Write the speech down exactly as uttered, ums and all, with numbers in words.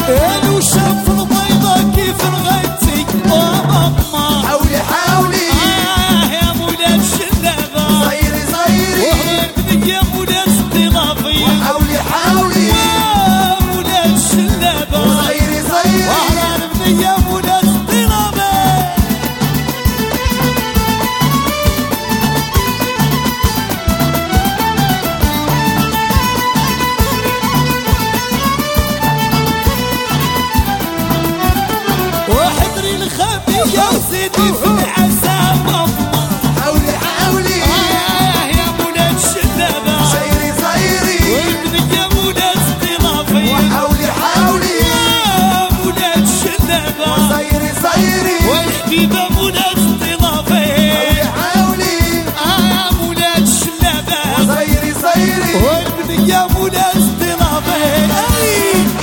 لو شاف البيضة كيف نغيتي وماما حولي حولي آه يا مولاد الشلابة صيري صيري وهربني يا مولاد الطلافي حولي حولي يا مولاد الشلابة صيري صيري وهربني يا مولاد الطلافي وحضري الخفية وزيدي في العسى ماما حولي حولي آه يا مولاد الشلابة صيري صيري وابني يا مولاد الطلافي حولي حولي يا مولاد الشلابة صيري صيري والحبيبة مولاد الطلافي حولي آه يا مولاد الشلابة صيري صيري وابني يا مولاد الطلافي